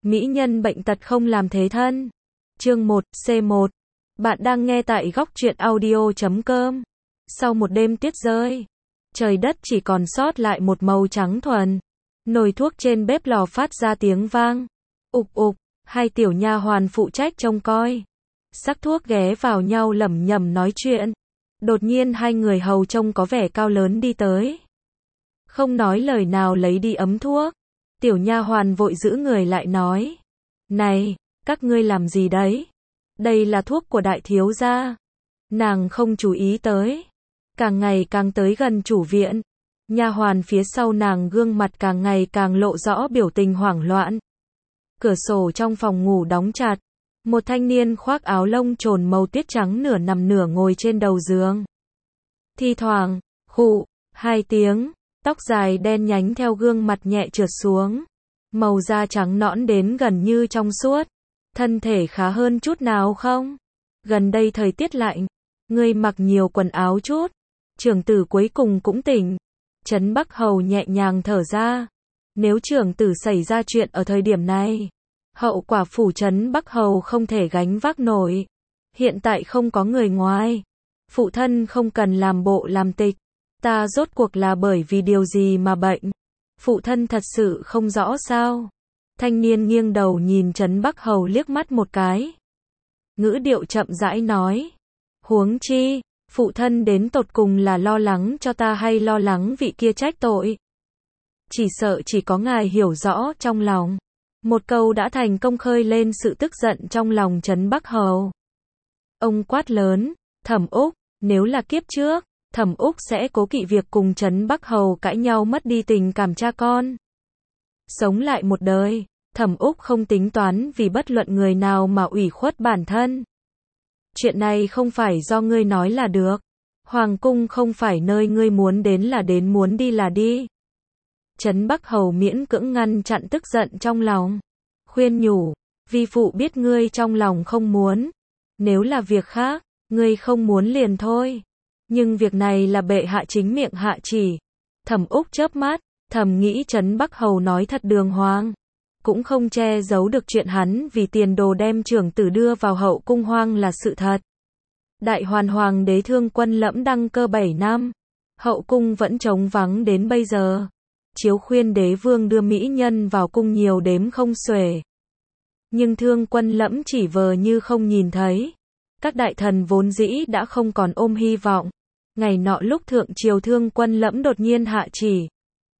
Mỹ nhân bệnh tật không làm thế thân. Chương 1, C1. Bạn đang nghe tại góc truyện audio.com. Sau một đêm tuyết rơi, trời đất chỉ còn sót lại một màu trắng thuần. Nồi thuốc trên bếp lò phát ra tiếng vang. Ục ục, hai tiểu nha hoàn phụ trách trông coi. Sắc thuốc ghé vào nhau lẩm nhẩm nói chuyện. Đột nhiên hai người hầu trông có vẻ cao lớn đi tới. Không nói lời nào lấy đi ấm thuốc. Tiểu nha hoàn vội giữ người lại nói. Này, các ngươi làm gì đấy? Đây là thuốc của đại thiếu gia. Nàng không chú ý tới. Càng ngày càng tới gần chủ viện. Nha hoàn phía sau nàng gương mặt càng ngày càng lộ rõ biểu tình hoảng loạn. Cửa sổ trong phòng ngủ đóng chặt. Một thanh niên khoác áo lông trồn màu tuyết trắng nửa nằm nửa ngồi trên đầu giường. Thi thoảng, khụ, hai tiếng, tóc dài đen nhánh theo gương mặt nhẹ trượt xuống. Màu da trắng nõn đến gần như trong suốt. Thân thể khá hơn chút nào không? Gần đây thời tiết lạnh, ngươi mặc nhiều quần áo chút. Trưởng tử cuối cùng cũng tỉnh. Trấn Bắc Hầu nhẹ nhàng thở ra. Nếu trưởng tử xảy ra chuyện ở thời điểm này, hậu quả phủ Trấn Bắc Hầu không thể gánh vác nổi. Hiện tại không có người ngoài. Phụ thân không cần làm bộ làm tịch. Ta rốt cuộc là bởi vì điều gì mà bệnh? Phụ thân thật sự không rõ sao? Thanh niên nghiêng đầu nhìn Trấn Bắc Hầu liếc mắt một cái. Ngữ điệu chậm rãi nói. Huống chi, phụ thân đến tột cùng là lo lắng cho ta hay lo lắng vị kia trách tội? Chỉ sợ chỉ có ngài hiểu rõ trong lòng. Một câu đã thành công khơi lên sự tức giận trong lòng Trấn Bắc Hầu. Ông quát lớn, Thẩm Úc, nếu là kiếp trước, Thẩm Úc sẽ cố kỵ việc cùng Trấn Bắc Hầu cãi nhau mất đi tình cảm cha con. Sống lại một đời, Thẩm Úc không tính toán vì bất luận người nào mà ủy khuất bản thân. Chuyện này không phải do ngươi nói là được. Hoàng cung không phải nơi ngươi muốn đến là đến, muốn đi là đi. Trấn Bắc Hầu miễn cưỡng ngăn chặn tức giận trong lòng. Khuyên nhủ, vi phụ biết ngươi trong lòng không muốn. Nếu là việc khác, ngươi không muốn liền thôi. Nhưng việc này là bệ hạ chính miệng hạ chỉ. Thẩm Úc chớp mắt, thầm nghĩ Trấn Bắc Hầu nói thật đường hoàng. Cũng không che giấu được chuyện hắn vì tiền đồ đem trưởng tử đưa vào hậu cung hoang là sự thật. Đại Hoàn Hoàng đế Thương Quân Lẫm đăng cơ 7 năm. Hậu cung vẫn trống vắng đến bây giờ. Chiếu khuyên đế vương đưa mỹ nhân vào cung nhiều đếm không xuể. Nhưng Thương Quân Lẫm chỉ vờ như không nhìn thấy. Các đại thần vốn dĩ đã không còn ôm hy vọng. Ngày nọ lúc thượng triều Thương Quân Lẫm đột nhiên hạ chỉ.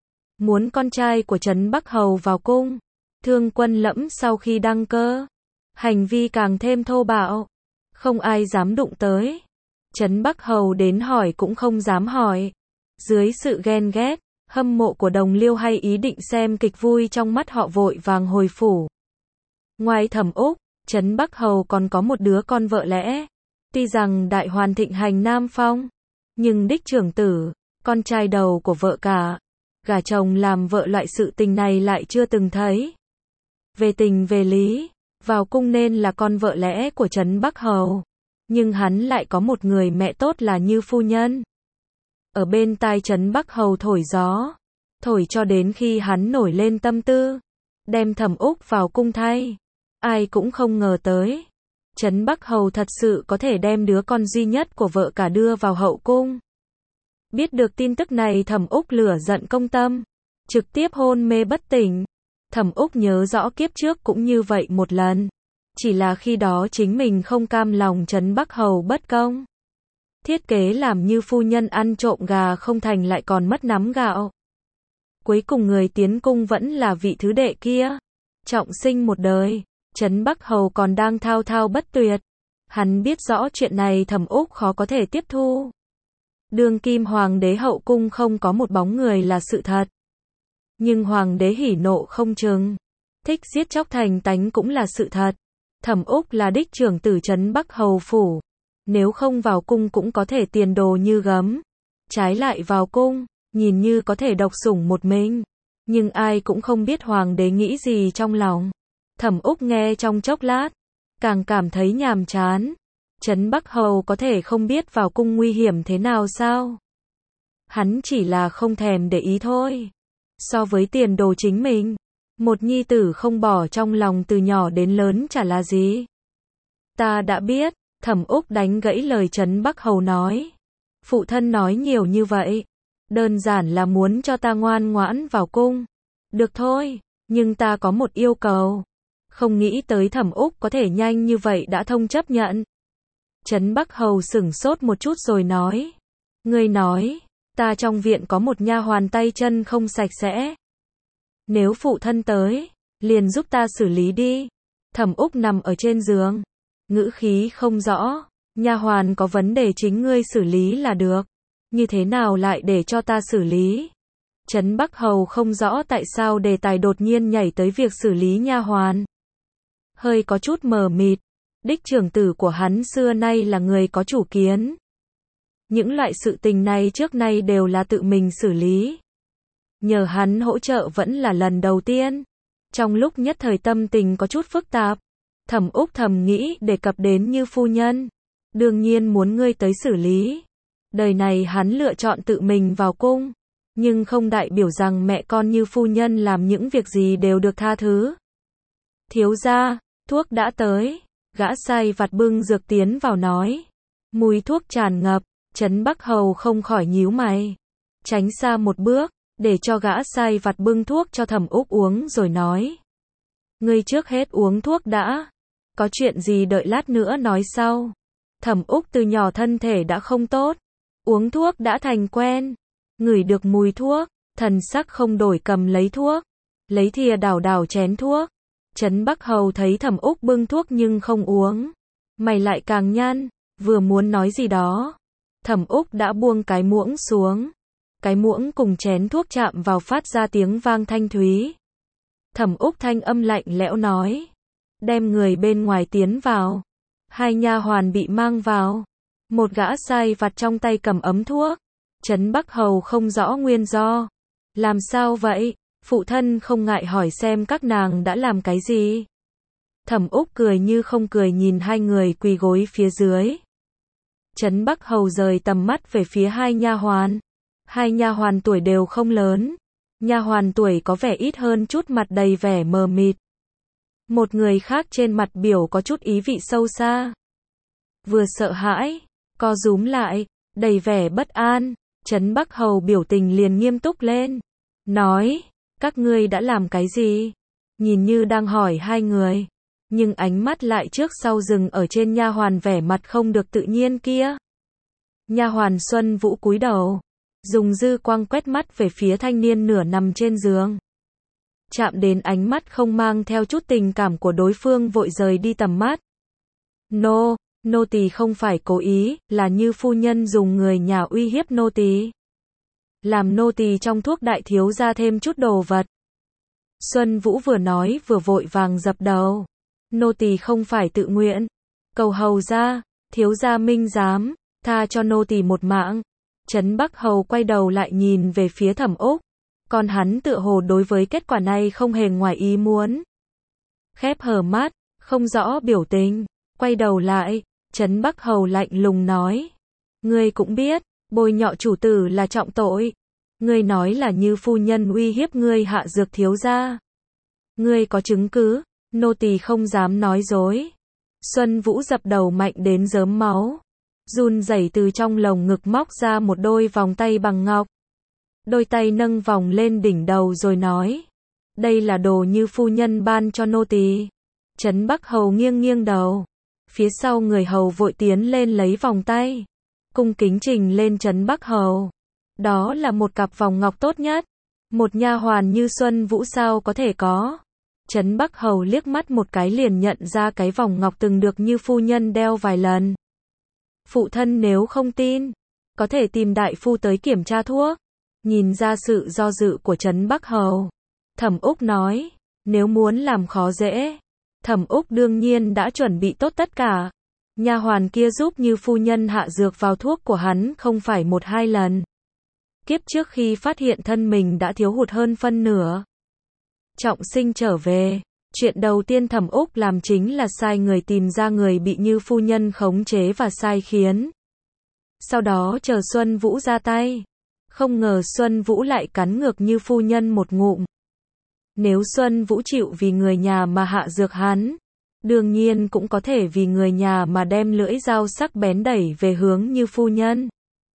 Muốn con trai của Trấn Bắc Hầu vào cung. Thương Quân Lẫm sau khi đăng cơ, hành vi càng thêm thô bạo. Không ai dám đụng tới. Trấn Bắc Hầu đến hỏi cũng không dám hỏi. Dưới sự ghen ghét, hâm mộ của đồng liêu hay ý định xem kịch vui trong mắt họ vội vàng hồi phủ. Ngoài Thẩm Úc, Trấn Bắc Hầu còn có một đứa con vợ lẽ. Tuy rằng đại hoàn thịnh hành Nam Phong, nhưng đích trưởng tử, con trai đầu của vợ cả, gả chồng làm vợ loại sự tình này lại chưa từng thấy. Về tình về lý, vào cung nên là con vợ lẽ của Trấn Bắc Hầu. Nhưng hắn lại có một người mẹ tốt là Như phu nhân. Ở bên tai Trấn Bắc Hầu thổi gió. Thổi cho đến khi hắn nổi lên tâm tư. Đem Thẩm Úc vào cung thay. Ai cũng không ngờ tới. Trấn Bắc Hầu thật sự có thể đem đứa con duy nhất của vợ cả đưa vào hậu cung. Biết được tin tức này Thẩm Úc lửa giận công tâm. Trực tiếp hôn mê bất tỉnh. Thẩm Úc nhớ rõ kiếp trước cũng như vậy một lần. Chỉ là khi đó chính mình không cam lòng Trấn Bắc Hầu bất công. Thiết kế làm Như phu nhân ăn trộm gà không thành lại còn mất nắm gạo. Cuối cùng người tiến cung vẫn là vị thứ đệ kia. Trọng sinh một đời, Trấn Bắc Hầu còn đang thao thao bất tuyệt. Hắn biết rõ chuyện này Thẩm Úc khó có thể tiếp thu. Đương kim hoàng đế hậu cung không có một bóng người là sự thật. Nhưng hoàng đế hỉ nộ không chừng. Thích giết chóc thành tánh cũng là sự thật. Thẩm Úc là đích trưởng tử Trấn Bắc Hầu phủ. Nếu không vào cung cũng có thể tiền đồ như gấm. Trái lại vào cung, nhìn như có thể độc sủng một mình. Nhưng ai cũng không biết hoàng đế nghĩ gì trong lòng. Thẩm Úc nghe trong chốc lát, càng cảm thấy nhàm chán. Trấn Bắc Hầu có thể không biết vào cung nguy hiểm thế nào sao? Hắn chỉ là không thèm để ý thôi. So với tiền đồ chính mình, Một nhi tử không bỏ trong lòng từ nhỏ đến lớn chả là gì. Ta đã biết, Thẩm Úc đánh gãy lời Trấn Bắc Hầu nói. Phụ thân nói nhiều như vậy, đơn giản là muốn cho ta ngoan ngoãn vào cung. Được thôi, nhưng ta có một yêu cầu. Không nghĩ tới Thẩm Úc có thể nhanh như vậy đã thông chấp nhận. Trấn Bắc Hầu sửng sốt một chút rồi nói. Ngươi nói, ta trong viện có một nha hoàn tay chân không sạch sẽ. Nếu phụ thân tới, liền giúp ta xử lý đi. Thẩm Úc nằm ở trên giường, ngữ khí không rõ. Nha hoàn có vấn đề chính ngươi xử lý là được. Như thế nào lại để cho ta xử lý? Trấn Bắc Hầu không rõ tại sao đề tài đột nhiên nhảy tới việc xử lý nha hoàn. Hơi có chút mờ mịt. Đích trưởng tử của hắn xưa nay là người có chủ kiến. Những loại sự tình này trước nay đều là tự mình xử lý. Nhờ hắn hỗ trợ vẫn là lần đầu tiên. Trong lúc nhất thời tâm tình có chút phức tạp, Thẩm Úc thầm nghĩ đề cập đến Như phu nhân. Đương nhiên muốn ngươi tới xử lý. Đời này hắn lựa chọn tự mình vào cung, nhưng không đại biểu rằng mẹ con Như phu nhân làm những việc gì đều được tha thứ. Thiếu gia, thuốc đã tới. Gã sai vặt bưng dược tiến vào nói. Mùi thuốc tràn ngập, Trấn Bắc Hầu không khỏi nhíu mày. Tránh xa một bước, để cho gã sai vặt bưng thuốc cho Thẩm Úc uống rồi nói. Ngươi trước hết uống thuốc đã. Có chuyện gì đợi lát nữa nói sau. Thẩm Úc từ nhỏ thân thể đã không tốt. Uống thuốc đã thành quen. Ngửi được mùi thuốc, thần sắc không đổi cầm lấy thuốc. Lấy thìa đảo đảo chén thuốc. Trấn Bắc Hầu thấy Thẩm Úc bưng thuốc nhưng không uống. Mày lại càng nhăn, vừa muốn nói gì đó. Thẩm Úc đã buông cái muỗng xuống. Cái muỗng cùng chén thuốc chạm vào phát ra tiếng vang thanh thúy. Thẩm Úc thanh âm lạnh lẽo nói. Đem người bên ngoài tiến vào. Hai nha hoàn bị mang vào. Một gã sai vặt trong tay cầm ấm thuốc. Trấn Bắc Hầu không rõ nguyên do. Làm sao vậy? Phụ thân không ngại hỏi xem các nàng đã làm cái gì. Thẩm Úc cười như không cười nhìn hai người quỳ gối phía dưới. Trấn Bắc Hầu rời tầm mắt về phía hai nha hoàn. Hai nha hoàn tuổi đều không lớn. Nha hoàn tuổi có vẻ ít hơn chút mặt đầy vẻ mờ mịt. Một người khác trên mặt biểu có chút ý vị sâu xa. Vừa sợ hãi, co rúm lại, đầy vẻ bất an. Trấn Bắc Hầu biểu tình liền nghiêm túc lên. Nói, các ngươi đã làm cái gì? Nhìn như đang hỏi hai người, nhưng ánh mắt lại trước sau dừng ở trên nha hoàn vẻ mặt không được tự nhiên kia. Nha hoàn Xuân Vũ cúi đầu, dùng dư quang quét mắt về phía thanh niên nửa nằm trên giường. Chạm đến ánh mắt không mang theo chút tình cảm của đối phương vội rời đi tầm mắt. Nô tỳ không phải cố ý, là Như phu nhân dùng người nhà uy hiếp nô tỳ. Làm nô tỳ trong thuốc đại thiếu gia thêm chút đồ vật. Xuân Vũ vừa nói vừa vội vàng dập đầu. Nô tỳ không phải tự nguyện. Cầu hầu gia, thiếu gia minh giám, tha cho nô tỳ một mạng. Trấn Bắc Hầu quay đầu lại nhìn về phía Thẩm Úc. Còn hắn tựa hồ đối với kết quả này không hề ngoài ý muốn. Khép hờ mắt, không rõ biểu tình, quay đầu lại, Trấn Bắc Hầu lạnh lùng nói. Ngươi cũng biết, bôi nhọ chủ tử là trọng tội. Ngươi nói là Như phu nhân uy hiếp ngươi hạ dược thiếu gia. Ngươi có chứng cứ, nô tỳ không dám nói dối. Xuân Vũ dập đầu mạnh đến rớm máu. Run rẩy từ trong lồng ngực móc ra một đôi vòng tay bằng ngọc. Đôi tay nâng vòng lên đỉnh đầu rồi nói. Đây là đồ Như phu nhân ban cho nô tỳ. Trấn Bắc Hầu nghiêng nghiêng đầu. Phía sau người hầu vội tiến lên lấy vòng tay. Cung kính trình lên Trấn Bắc Hầu. Đó là một cặp vòng ngọc tốt nhất. Một nha hoàn như Xuân Vũ sao có thể có. Trấn Bắc Hầu liếc mắt một cái liền nhận ra cái vòng ngọc từng được Như phu nhân đeo vài lần. Phụ thân nếu không tin, có thể tìm đại phu tới kiểm tra thuốc. Nhìn ra sự do dự của Trấn Bắc Hầu, Thẩm Úc nói, nếu muốn làm khó dễ, Thẩm Úc đương nhiên đã chuẩn bị tốt tất cả. Nha hoàn kia giúp Như phu nhân hạ dược vào thuốc của hắn không phải một hai lần. Kiếp trước khi phát hiện thân mình đã thiếu hụt hơn phân nửa. Trọng sinh trở về, chuyện đầu tiên Thẩm Úc làm chính là sai người tìm ra người bị Như phu nhân khống chế và sai khiến. Sau đó chờ Xuân Vũ ra tay. Không ngờ Xuân Vũ lại cắn ngược Như phu nhân một ngụm. Nếu Xuân Vũ chịu vì người nhà mà hạ dược hắn, đương nhiên cũng có thể vì người nhà mà đem lưỡi dao sắc bén đẩy về hướng Như phu nhân.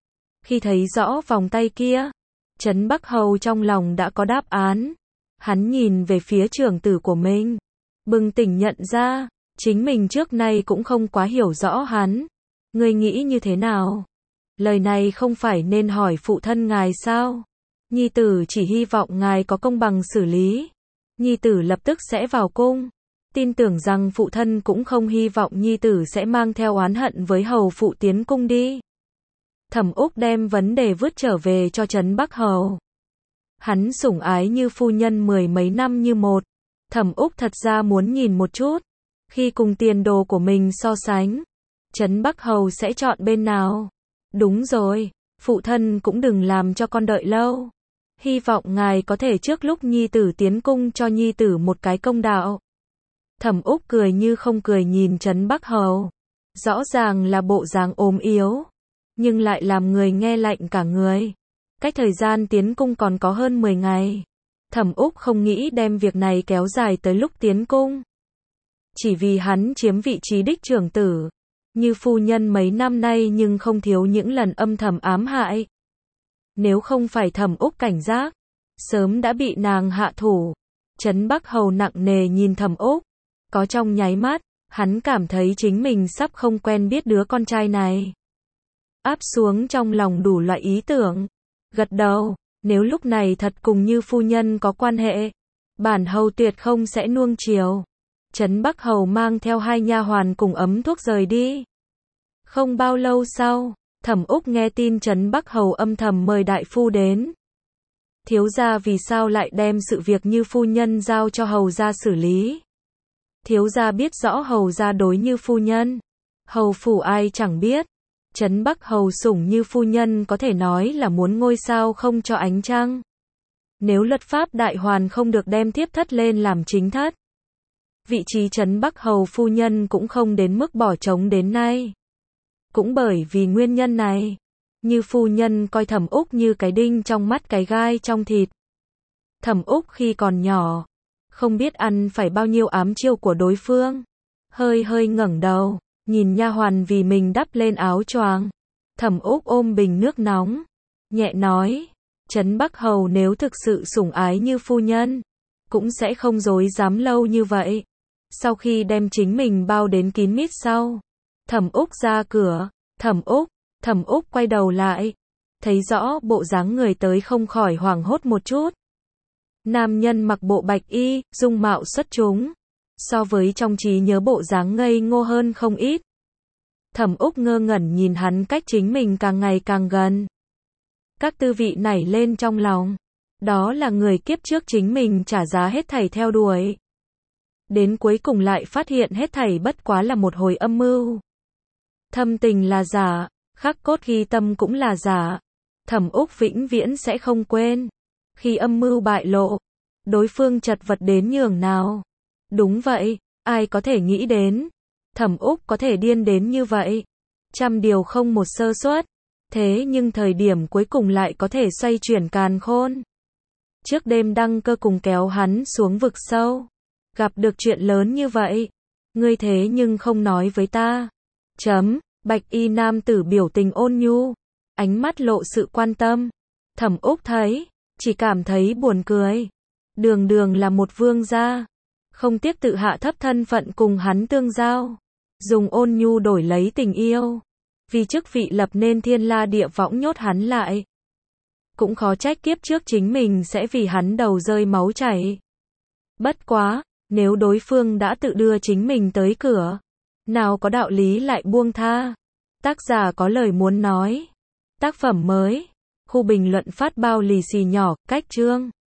Khi thấy rõ vòng tay kia, Trấn Bắc Hầu trong lòng đã có đáp án. Hắn nhìn về phía trưởng tử của mình, bừng tỉnh nhận ra, chính mình trước nay cũng không quá hiểu rõ hắn. Ngươi nghĩ như thế nào? Lời này không phải nên hỏi phụ thân ngài sao? Nhi tử chỉ hy vọng ngài có công bằng xử lý. Nhi tử lập tức sẽ vào cung. Tin tưởng rằng phụ thân cũng không hy vọng nhi tử sẽ mang theo oán hận với hầu phụ tiến cung đi. Thẩm Úc đem vấn đề vứt trở về cho Trấn Bắc Hầu. Hắn sủng ái Như phu nhân mười mấy năm như một. Thẩm Úc thật ra muốn nhìn một chút, khi cùng tiền đồ của mình so sánh, Trấn Bắc Hầu sẽ chọn bên nào. Đúng rồi, phụ thân cũng đừng làm cho con đợi lâu. Hy vọng ngài có thể trước lúc nhi tử tiến cung cho nhi tử một cái công đạo. Thẩm Úc cười như không cười nhìn Trấn Bắc Hầu. Rõ ràng là bộ dáng ốm yếu, nhưng lại làm người nghe lạnh cả người. Cách thời gian tiến cung còn có hơn 10 ngày. Thẩm Úc không nghĩ đem việc này kéo dài tới lúc tiến cung. Chỉ vì hắn chiếm vị trí đích trưởng tử. Như phu nhân mấy năm nay nhưng không thiếu những lần âm thầm ám hại. Nếu không phải Thẩm Úc cảnh giác, sớm đã bị nàng hạ thủ. Trấn Bắc Hầu nặng nề nhìn Thẩm Úc. Có trong nháy mắt, hắn cảm thấy chính mình sắp không quen biết đứa con trai này. Áp xuống trong lòng đủ loại ý tưởng. Gật đầu, nếu lúc này thật cùng Như phu nhân có quan hệ, bản hầu tuyệt không sẽ nuông chiều. Trấn Bắc Hầu mang theo 2 nha hoàn cùng ấm thuốc rời đi. Không bao lâu sau, Thẩm Úc nghe tin Trấn Bắc Hầu âm thầm mời đại phu đến. Thiếu gia vì sao lại đem sự việc Như phu nhân giao cho hầu gia xử lý? Thiếu gia biết rõ hầu gia đối Như phu nhân, hầu phủ ai chẳng biết. Trấn Bắc Hầu sủng Như phu nhân có thể nói là muốn ngôi sao không cho ánh trăng. Nếu luật pháp đại hoàn không được đem thiếp thất lên làm chính thất, vị trí Trấn Bắc Hầu phu nhân cũng không đến mức bỏ trống đến nay. Cũng bởi vì nguyên nhân này, Như phu nhân coi Thẩm Úc như cái đinh trong mắt cái gai trong thịt. Thẩm Úc khi còn nhỏ, không biết ăn phải bao nhiêu ám chiêu của đối phương. Hơi ngẩng đầu, nhìn nha hoàn vì mình đắp lên áo choàng. Thẩm Úc ôm bình nước nóng, nhẹ nói, Trấn Bắc Hầu nếu thực sự sủng ái Như phu nhân, cũng sẽ không dối dám lâu như vậy. Sau khi đem chính mình bao đến kín mít sau, Thẩm Úc ra cửa. Thẩm Úc quay đầu lại, thấy rõ bộ dáng người tới không khỏi hoảng hốt một chút. Nam nhân mặc bộ bạch y, dung mạo xuất chúng, so với trong trí nhớ bộ dáng ngây ngô hơn không ít. Thẩm Úc ngơ ngẩn nhìn hắn cách chính mình càng ngày càng gần. Các tư vị nảy lên trong lòng. Đó là người kiếp trước chính mình trả giá hết thảy theo đuổi. Đến cuối cùng lại phát hiện hết thảy bất quá là một hồi âm mưu. Thâm tình là giả, khắc cốt ghi tâm cũng là giả. Thẩm Úc vĩnh viễn sẽ không quên. Khi âm mưu bại lộ, đối phương chật vật đến nhường nào. Đúng vậy, ai có thể nghĩ đến, Thẩm Úc có thể điên đến như vậy. Trăm điều không một sơ suất. Thế nhưng thời điểm cuối cùng lại có thể xoay chuyển càn khôn. Trước đêm đăng cơ cùng kéo hắn xuống vực sâu. Gặp được chuyện lớn như vậy. Ngươi thế nhưng không nói với ta. Bạch y nam tử biểu tình ôn nhu. Ánh mắt lộ sự quan tâm. Thẩm Úc thấy, chỉ cảm thấy buồn cười. Đường là một vương gia. Không tiếc tự hạ thấp thân phận cùng hắn tương giao. Dùng ôn nhu đổi lấy tình yêu. Vì chức vị lập nên thiên la địa võng nhốt hắn lại. Cũng khó trách kiếp trước chính mình sẽ vì hắn đầu rơi máu chảy. Bất quá, nếu đối phương đã tự đưa chính mình tới cửa, nào có đạo lý lại buông tha. Tác giả có lời muốn nói. Tác phẩm mới. Khu bình luận phát bao lì xì nhỏ, cách chương.